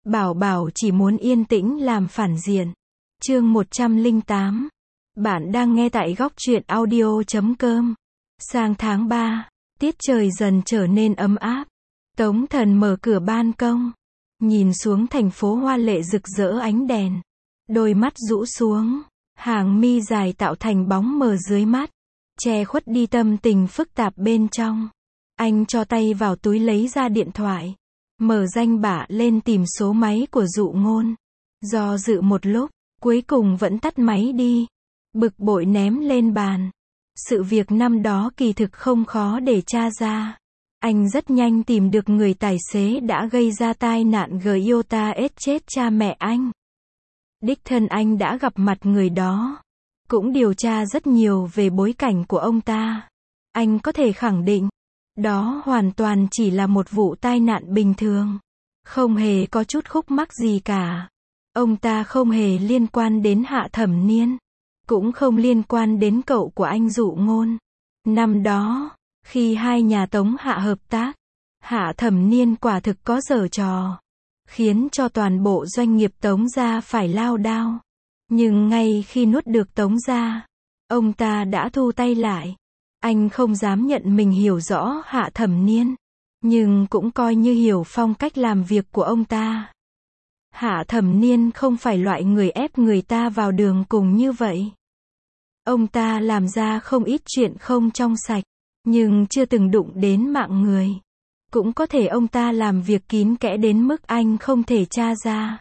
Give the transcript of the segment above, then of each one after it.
Bảo Bảo chỉ muốn yên tĩnh làm phản diện. Chương 108. Bạn đang nghe tại góc truyện audio.com. Sang tháng 3, tiết trời dần trở nên ấm áp. Tống Thần mở cửa ban công, nhìn xuống thành phố hoa lệ rực rỡ ánh đèn. Đôi mắt rũ xuống, hàng mi dài tạo thành bóng mờ dưới mắt, che khuất đi tâm tình phức tạp bên trong. Anh cho tay vào túi lấy ra điện thoại, mở danh bạ lên tìm số máy của Dụ Ngôn. Do dự một lúc, cuối cùng vẫn tắt máy đi. Bực bội ném lên bàn. Sự việc năm đó kỳ thực không khó để tra ra. Anh rất nhanh tìm được người tài xế đã gây ra tai nạn Toyota S chết cha mẹ anh. Đích thân anh đã gặp mặt người đó, cũng điều tra rất nhiều về bối cảnh của ông ta. Anh có thể khẳng định, đó hoàn toàn chỉ là một vụ tai nạn bình thường, không hề có chút khúc mắc gì cả. Ông ta không hề liên quan đến Hạ Thẩm Niên, cũng không liên quan đến cậu của anh Dụ Ngôn. Năm đó, khi hai nhà Tống Hạ hợp tác, Hạ Thẩm Niên quả thực có giở trò, khiến cho toàn bộ doanh nghiệp Tống gia phải lao đao. Nhưng ngay khi nuốt được Tống gia, ông ta đã thu tay lại. Anh không dám nhận mình hiểu rõ Hạ Thẩm Niên, nhưng cũng coi như hiểu phong cách làm việc của ông ta. Hạ Thẩm Niên không phải loại người ép người ta vào đường cùng như vậy. Ông ta làm ra không ít chuyện không trong sạch, nhưng chưa từng đụng đến mạng người. Cũng có thể ông ta làm việc kín kẽ đến mức anh không thể tra ra.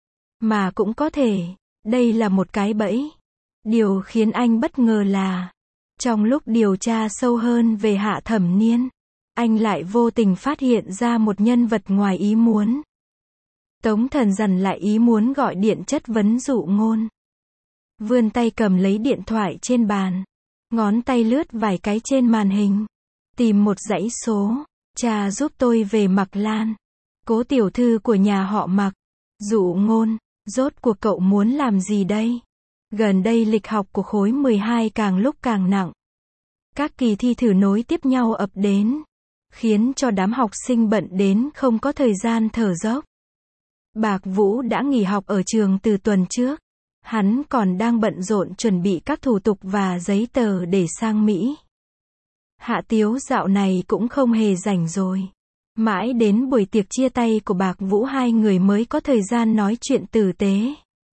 Mà cũng có thể, đây là một cái bẫy. Điều khiến anh bất ngờ là, trong lúc điều tra sâu hơn về Hạ Thẩm Niên, anh lại vô tình phát hiện ra một nhân vật ngoài ý muốn. Tống Thần dằn lại ý muốn gọi điện chất vấn Dụ Ngôn. Vươn tay cầm lấy điện thoại trên bàn, ngón tay lướt vài cái trên màn hình, tìm một dãy số. Cha giúp tôi về Mạc Lan, Cố tiểu thư của nhà họ Mạc. Dụ Ngôn, rốt cuộc cậu muốn làm gì đây? Gần đây lịch học của khối 12 càng lúc càng nặng. Các kỳ thi thử nối tiếp nhau ập đến, khiến cho đám học sinh bận đến không có thời gian thở dốc. Bạc Vũ đã nghỉ học ở trường từ tuần trước. Hắn còn đang bận rộn chuẩn bị các thủ tục và giấy tờ để sang Mỹ. Hạ Tiếu dạo này cũng không hề rảnh rồi. Mãi đến buổi tiệc chia tay của Bạc Vũ hai người mới có thời gian nói chuyện tử tế.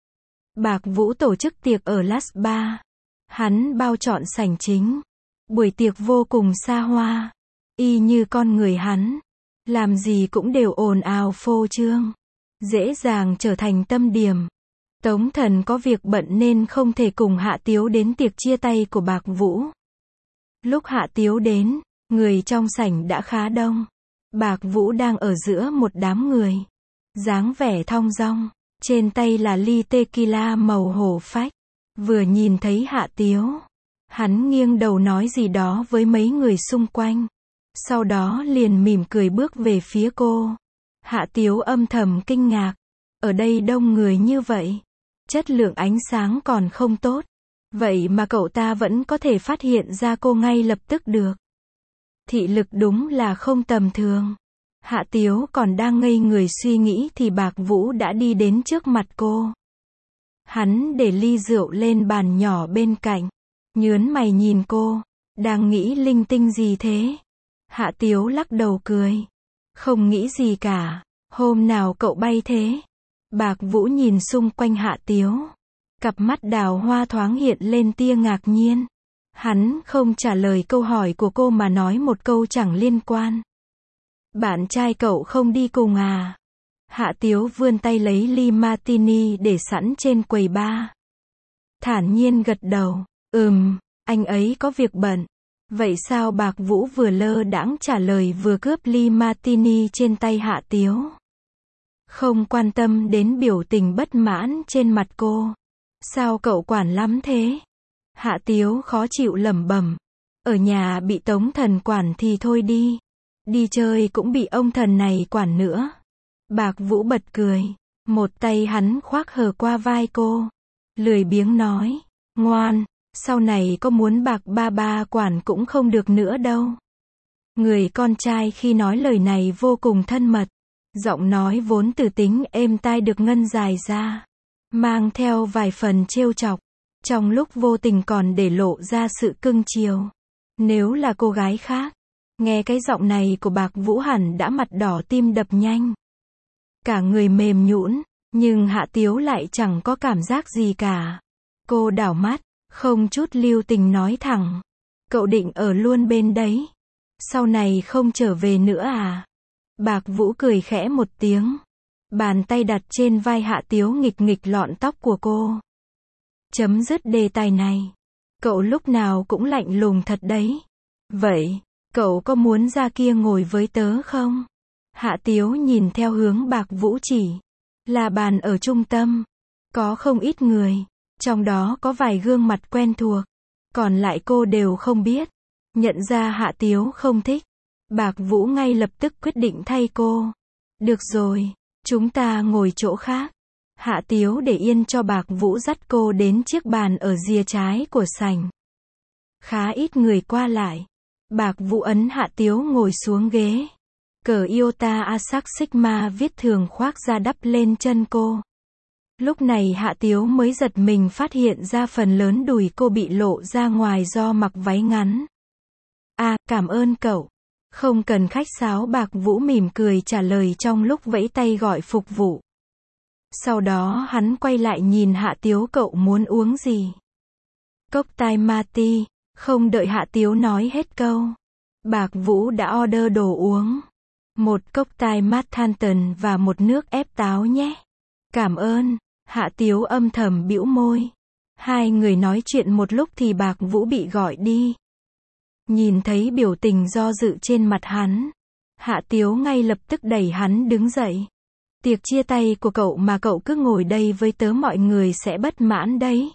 Bạc Vũ tổ chức tiệc ở Las Ba. Hắn bao trọn sảnh chính. Buổi tiệc vô cùng xa hoa. Y như con người hắn. Làm gì cũng đều ồn ào phô trương. Dễ dàng trở thành tâm điểm. Tống Thần có việc bận nên không thể cùng Hạ Tiếu đến tiệc chia tay của Bạc Vũ. Lúc Hạ Tiếu đến, người trong sảnh đã khá đông. Bạc Vũ đang ở giữa một đám người, dáng vẻ thong dong, trên tay là ly tequila màu hổ phách. Vừa nhìn thấy Hạ Tiếu, hắn nghiêng đầu nói gì đó với mấy người xung quanh, sau đó liền mỉm cười bước về phía cô. Hạ Tiếu âm thầm kinh ngạc, ở đây đông người như vậy, chất lượng ánh sáng còn không tốt, vậy mà cậu ta vẫn có thể phát hiện ra cô ngay lập tức được. Thị lực đúng là không tầm thường. Hạ Tiếu còn đang ngây người suy nghĩ thì Bạc Vũ đã đi đến trước mặt cô. Hắn để ly rượu lên bàn nhỏ bên cạnh, nhớn mày nhìn cô, đang nghĩ linh tinh gì thế? Hạ Tiếu lắc đầu cười, không nghĩ gì cả, hôm nào cậu bay thế? Bạc Vũ nhìn xung quanh Hạ Tiếu, cặp mắt đào hoa thoáng hiện lên tia ngạc nhiên. Hắn không trả lời câu hỏi của cô mà nói một câu chẳng liên quan. Bạn trai cậu không đi cùng à? Hạ Tiếu vươn tay lấy ly martini để sẵn trên quầy bar. Thản nhiên gật đầu, anh ấy có việc bận. Vậy sao? Bạc Vũ vừa lơ đãng trả lời vừa cướp ly martini trên tay Hạ Tiếu. Không quan tâm đến biểu tình bất mãn trên mặt cô. Sao cậu quản lắm thế? Hạ Tiếu khó chịu lẩm bẩm. Ở nhà bị Tống Thần quản thì thôi đi. Đi chơi cũng bị ông thần này quản nữa. Bạc Vũ bật cười. Một tay hắn khoác hờ qua vai cô. Lười biếng nói. Ngoan, sau này có muốn Bạc ba quản cũng không được nữa đâu. Người con trai khi nói lời này vô cùng thân mật. Giọng nói vốn từ tính êm tai được ngân dài ra, mang theo vài phần trêu chọc, trong lúc vô tình còn để lộ ra sự cưng chiều. Nếu là cô gái khác, nghe cái giọng này của Bạc Vũ hẳn đã mặt đỏ tim đập nhanh, cả người mềm nhũn, nhưng Hạ Tiếu lại chẳng có cảm giác gì cả. Cô đảo mắt, không chút lưu tình nói thẳng, cậu định ở luôn bên đấy, sau này không trở về nữa à? Bạc Vũ cười khẽ một tiếng, bàn tay đặt trên vai Hạ Tiếu nghịch nghịch lọn tóc của cô. Chấm dứt đề tài này. Cậu lúc nào cũng lạnh lùng thật đấy. Vậy, cậu có muốn ra kia ngồi với tớ không? Hạ Tiếu nhìn theo hướng Bạc Vũ chỉ. Là bàn ở trung tâm. Có không ít người. Trong đó có vài gương mặt quen thuộc. Còn lại cô đều không biết. Nhận ra Hạ Tiếu không thích. Bạc Vũ ngay lập tức quyết định thay cô. Được rồi, chúng ta ngồi chỗ khác. Hạ Tiếu để yên cho Bạc Vũ dắt cô đến chiếc bàn ở rìa trái của sảnh. Khá ít người qua lại. Bạc Vũ ấn Hạ Tiếu ngồi xuống ghế. Cờ Iota Asac Sigma viết thường khoác ra đắp lên chân cô. Lúc này Hạ Tiếu mới giật mình phát hiện ra phần lớn đùi cô bị lộ ra ngoài do mặc váy ngắn. À, cảm ơn cậu. Không cần khách sáo, Bạc Vũ mỉm cười trả lời trong lúc vẫy tay gọi phục vụ. Sau đó hắn quay lại nhìn Hạ Tiếu, cậu muốn uống gì? Cocktail Martini. Không đợi Hạ Tiếu nói hết câu, Bạc Vũ đã order đồ uống. Một cocktail Manhattan và một nước ép táo nhé. Cảm ơn. Hạ Tiếu âm thầm bĩu môi. Hai người nói chuyện một lúc thì Bạc Vũ bị gọi đi. Nhìn thấy biểu tình do dự trên mặt hắn, Hạ Tiếu ngay lập tức đẩy hắn đứng dậy. Tiệc chia tay của cậu mà cậu cứ ngồi đây với tớ mọi người sẽ bất mãn đấy.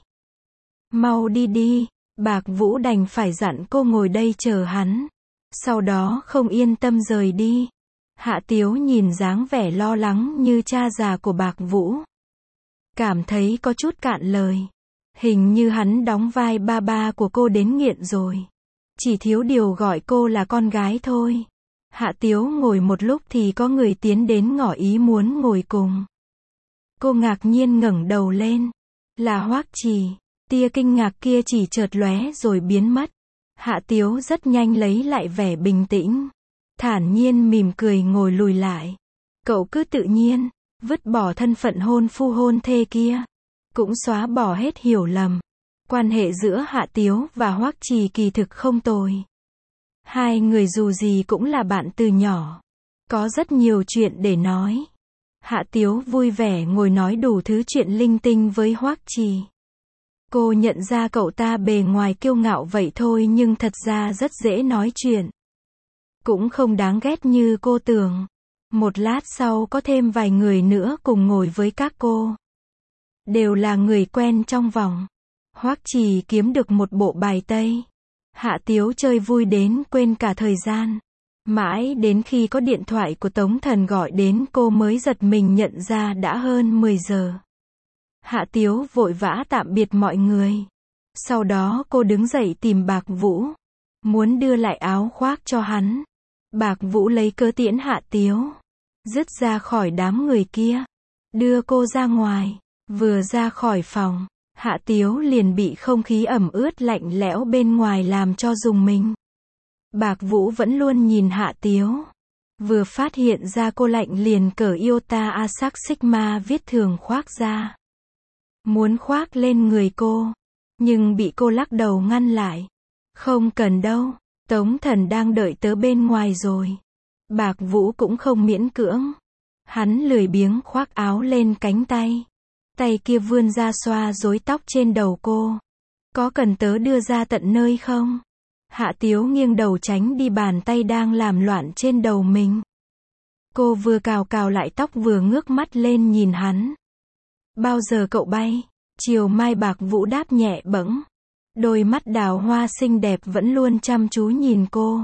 Mau đi đi. Bạc Vũ đành phải dặn cô ngồi đây chờ hắn. Sau đó không yên tâm rời đi. Hạ Tiếu nhìn dáng vẻ lo lắng như cha già của Bạc Vũ. Cảm thấy có chút cạn lời. Hình như hắn đóng vai ba ba của cô đến nghiện rồi. Chỉ thiếu điều gọi cô là con gái thôi. Hạ Tiếu ngồi một lúc thì có người tiến đến ngỏ ý muốn ngồi cùng. Cô ngạc nhiên ngẩng đầu lên. Là Hoắc Trì. Tia kinh ngạc kia chỉ chợt lóe rồi biến mất. Hạ Tiếu rất nhanh lấy lại vẻ bình tĩnh. Thản nhiên mỉm cười ngồi lùi lại. Cậu cứ tự nhiên, vứt bỏ thân phận hôn phu hôn thê kia. Cũng xóa bỏ hết hiểu lầm. Quan hệ giữa Hạ Tiếu và Hoắc Trì kỳ thực không tồi. Hai người dù gì cũng là bạn từ nhỏ. Có rất nhiều chuyện để nói. Hạ Tiếu vui vẻ ngồi nói đủ thứ chuyện linh tinh với Hoắc Trì. Cô nhận ra cậu ta bề ngoài kiêu ngạo vậy thôi nhưng thật ra rất dễ nói chuyện. Cũng không đáng ghét như cô tưởng. Một lát sau có thêm vài người nữa cùng ngồi với các cô. Đều là người quen trong vòng. Hoắc Trì kiếm được một bộ bài tây. Hạ Tiếu chơi vui đến quên cả thời gian. Mãi đến khi có điện thoại của Tống Thần gọi đến cô mới giật mình nhận ra đã hơn 10 giờ. Hạ Tiếu vội vã tạm biệt mọi người. Sau đó cô đứng dậy tìm Bạc Vũ. Muốn đưa lại áo khoác cho hắn. Bạc Vũ lấy cớ tiễn Hạ Tiếu. Dứt ra khỏi đám người kia. Đưa cô ra ngoài. Vừa ra khỏi phòng, Hạ Tiếu liền bị không khí ẩm ướt lạnh lẽo bên ngoài làm cho rùng mình. Bạc Vũ vẫn luôn nhìn Hạ Tiếu. Vừa phát hiện ra cô lạnh liền cởi Iota Asac Sigma viết thường khoác ra. Muốn khoác lên người cô, nhưng bị cô lắc đầu ngăn lại. Không cần đâu, Tống Thần đang đợi tớ bên ngoài rồi. Bạc Vũ cũng không miễn cưỡng. Hắn lười biếng khoác áo lên cánh tay. Tay kia vươn ra xoa rối tóc trên đầu cô. Có cần tớ đưa ra tận nơi không? Hạ Tiếu nghiêng đầu tránh đi bàn tay đang làm loạn trên đầu mình. Cô vừa cào cào lại tóc vừa ngước mắt lên nhìn hắn. Bao giờ cậu bay? Chiều mai Bạc Vũ đáp nhẹ bẫng. Đôi mắt đào hoa xinh đẹp vẫn luôn chăm chú nhìn cô.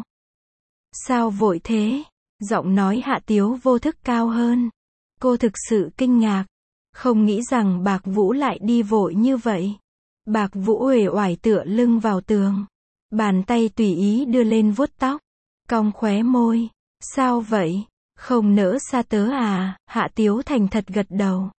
Sao vội thế? Giọng nói Hạ Tiếu vô thức cao hơn. Cô thực sự kinh ngạc. Không nghĩ rằng Bạc Vũ lại đi vội như vậy. Bạc Vũ uể oải tựa lưng vào tường. Bàn tay tùy ý đưa lên vuốt tóc. Cong khóe môi. Sao vậy? Không nỡ xa tớ à, Hạ Tiếu thành thật gật đầu.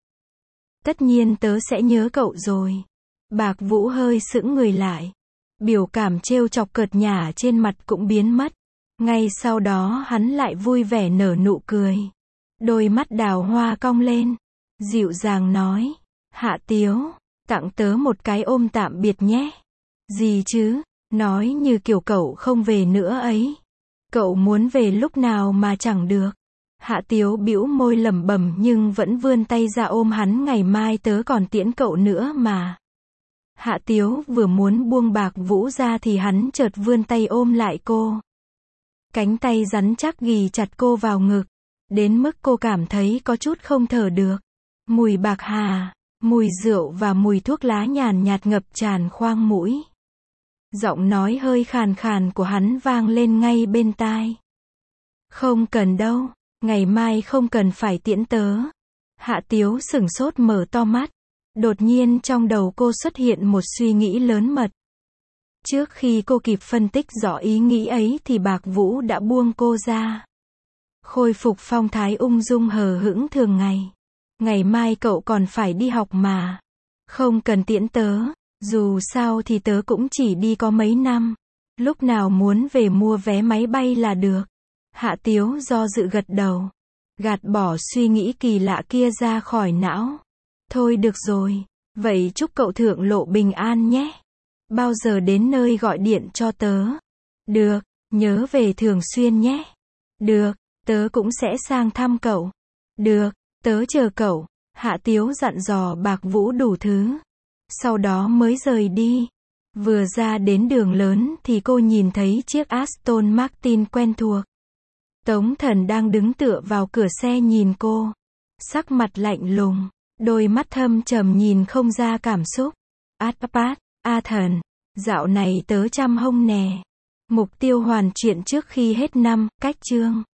Tất nhiên tớ sẽ nhớ cậu rồi. Bạc Vũ hơi sững người lại. Biểu cảm trêu chọc cợt nhả trên mặt cũng biến mất. Ngay sau đó hắn lại vui vẻ nở nụ cười. Đôi mắt đào hoa cong lên. Dịu dàng nói. Hạ Tiếu, tặng tớ một cái ôm tạm biệt nhé. Gì chứ, nói như kiểu cậu không về nữa ấy. Cậu muốn về lúc nào mà chẳng được. Hạ Tiếu bĩu môi lẩm bẩm nhưng vẫn vươn tay ra ôm hắn, ngày mai tớ còn tiễn cậu nữa mà. Hạ Tiếu vừa muốn buông Bạc Vũ ra thì hắn chợt vươn tay ôm lại cô. Cánh tay rắn chắc ghì chặt cô vào ngực, đến mức cô cảm thấy có chút không thở được. Mùi bạc hà, mùi rượu và mùi thuốc lá nhàn nhạt ngập tràn khoang mũi. Giọng nói hơi khàn khàn của hắn vang lên ngay bên tai. Không cần đâu, ngày mai không cần phải tiễn tớ. Hạ Tiếu sửng sốt mở to mắt. Đột nhiên trong đầu cô xuất hiện một suy nghĩ lớn mật. Trước khi cô kịp phân tích rõ ý nghĩ ấy thì Bạc Vũ đã buông cô ra. Khôi phục phong thái ung dung hờ hững thường ngày. Ngày mai cậu còn phải đi học mà. Không cần tiễn tớ, dù sao thì tớ cũng chỉ đi có mấy năm. Lúc nào muốn về mua vé máy bay là được. Hạ Tiếu do dự gật đầu. Gạt bỏ suy nghĩ kỳ lạ kia ra khỏi não. Thôi được rồi, vậy chúc cậu thượng lộ bình an nhé. Bao giờ đến nơi gọi điện cho tớ. Được, nhớ về thường xuyên nhé. Được, tớ cũng sẽ sang thăm cậu. Được, tớ chờ cậu. Hạ Tiếu dặn dò Bạc Vũ đủ thứ. Sau đó mới rời đi. Vừa ra đến đường lớn thì cô nhìn thấy chiếc Aston Martin quen thuộc. Tống Thần đang đứng tựa vào cửa xe nhìn cô. Sắc mặt lạnh lùng, đôi mắt thâm trầm nhìn không ra cảm xúc. A Thần, dạo này tớ chăm hông nè. Mục tiêu hoàn chuyện trước khi hết năm, cách chương.